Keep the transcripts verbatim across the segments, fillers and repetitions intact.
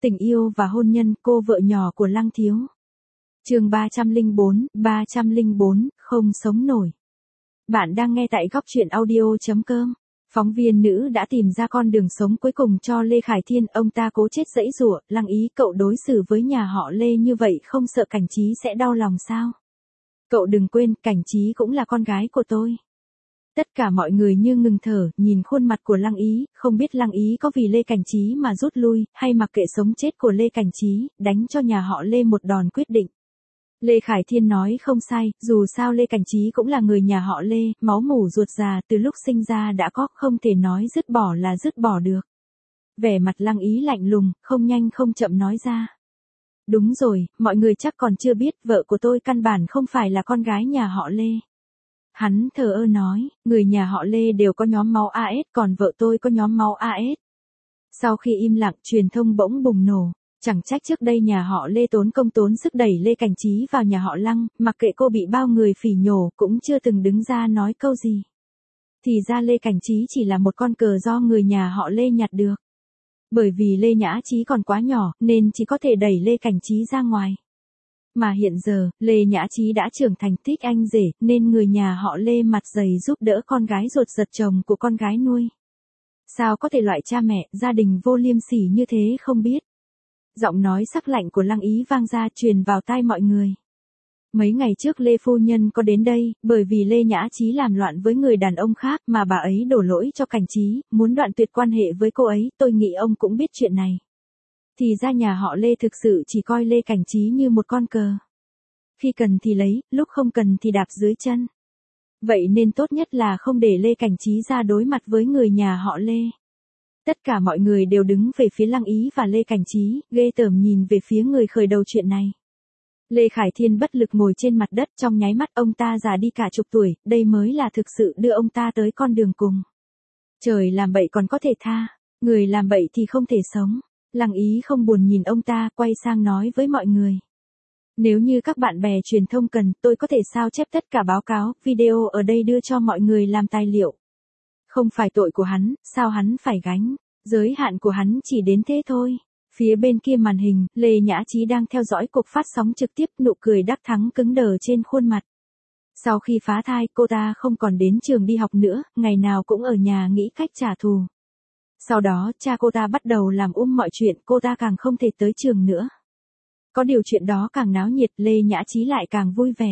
Tình yêu và hôn nhân, cô vợ nhỏ của Lăng Thiếu. Chương ba trăm lẻ bốn, ba trăm lẻ bốn, không sống nổi. Bạn đang nghe tại góc truyện audio chấm com. Phóng viên nữ đã tìm ra con đường sống cuối cùng cho Lê Khải Thiên, ông ta cố chết giãy giụa, Lăng Ý, cậu đối xử với nhà họ Lê như vậy không sợ Cảnh Trí sẽ đau lòng sao? Cậu đừng quên, Cảnh Trí cũng là con gái của tôi. Tất cả mọi người như ngừng thở, nhìn khuôn mặt của Lăng Ý, không biết Lăng Ý có vì Lê Cảnh Trí mà rút lui, hay mặc kệ sống chết của Lê Cảnh Trí, đánh cho nhà họ Lê một đòn quyết định. Lê Khải Thiên nói không sai, dù sao Lê Cảnh Trí cũng là người nhà họ Lê, máu mủ ruột già từ lúc sinh ra đã có, không thể nói dứt bỏ là dứt bỏ được. Vẻ mặt Lăng Ý lạnh lùng, không nhanh không chậm nói ra. Đúng rồi, mọi người chắc còn chưa biết, vợ của tôi căn bản không phải là con gái nhà họ Lê. Hắn thờ ơ nói, người nhà họ Lê đều có nhóm máu a ét, còn vợ tôi có nhóm máu a ét. Sau khi im lặng, truyền thông bỗng bùng nổ. Chẳng trách trước đây nhà họ Lê tốn công tốn sức đẩy Lê Cảnh Trí vào nhà họ Lăng, mặc kệ cô bị bao người phỉ nhổ, cũng chưa từng đứng ra nói câu gì. Thì ra Lê Cảnh Trí chỉ là một con cờ do người nhà họ Lê nhặt được. Bởi vì Lê Nhã Trí còn quá nhỏ, nên chỉ có thể đẩy Lê Cảnh Trí ra ngoài. Mà hiện giờ, Lê Nhã Trí đã trưởng thành thích anh rể, nên người nhà họ Lê mặt dày giúp đỡ con gái ruột giật chồng của con gái nuôi. Sao có thể loại cha mẹ, gia đình vô liêm sỉ như thế không biết. Giọng nói sắc lạnh của Lăng Ý vang ra truyền vào tai mọi người. Mấy ngày trước Lê Phu Nhân có đến đây, bởi vì Lê Nhã Trí làm loạn với người đàn ông khác mà bà ấy đổ lỗi cho Cảnh Trí, muốn đoạn tuyệt quan hệ với cô ấy, tôi nghĩ ông cũng biết chuyện này. Thì ra nhà họ Lê thực sự chỉ coi Lê Cảnh Trí như một con cờ. Khi cần thì lấy, lúc không cần thì đạp dưới chân. Vậy nên tốt nhất là không để Lê Cảnh Trí ra đối mặt với người nhà họ Lê. Tất cả mọi người đều đứng về phía Lăng Ý và Lê Cảnh Trí, ghê tởm nhìn về phía người khởi đầu chuyện này. Lê Khải Thiên bất lực ngồi trên mặt đất, trong nháy mắt ông ta già đi cả chục tuổi, đây mới là thực sự đưa ông ta tới con đường cùng. Trời làm bậy còn có thể tha, người làm bậy thì không thể sống. Lăng Ý không buồn nhìn ông ta, quay sang nói với mọi người. Nếu như các bạn bè truyền thông cần, tôi có thể sao chép tất cả báo cáo, video ở đây đưa cho mọi người làm tài liệu. Không phải tội của hắn, sao hắn phải gánh, giới hạn của hắn chỉ đến thế thôi. Phía bên kia màn hình, Lê Nhã Trí đang theo dõi cuộc phát sóng trực tiếp, nụ cười đắc thắng cứng đờ trên khuôn mặt. Sau khi phá thai, cô ta không còn đến trường đi học nữa, ngày nào cũng ở nhà nghĩ cách trả thù. Sau đó, cha cô ta bắt đầu làm um mọi chuyện, cô ta càng không thể tới trường nữa. Có điều chuyện đó càng náo nhiệt, Lê Nhã Trí lại càng vui vẻ.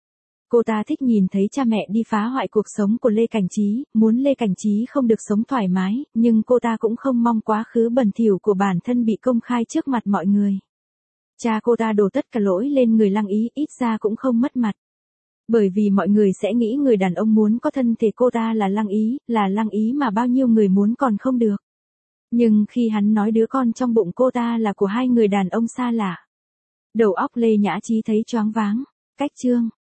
Cô ta thích nhìn thấy cha mẹ đi phá hoại cuộc sống của Lê Cảnh Trí, muốn Lê Cảnh Trí không được sống thoải mái, nhưng cô ta cũng không mong quá khứ bẩn thỉu của bản thân bị công khai trước mặt mọi người. Cha cô ta đổ tất cả lỗi lên người Lăng Ý, ít ra cũng không mất mặt. Bởi vì mọi người sẽ nghĩ người đàn ông muốn có thân thể cô ta là Lăng Ý, là Lăng Ý mà bao nhiêu người muốn còn không được. Nhưng khi hắn nói đứa con trong bụng cô ta là của hai người đàn ông xa lạ, đầu óc Lê Nhã Trí thấy choáng váng. Cách chương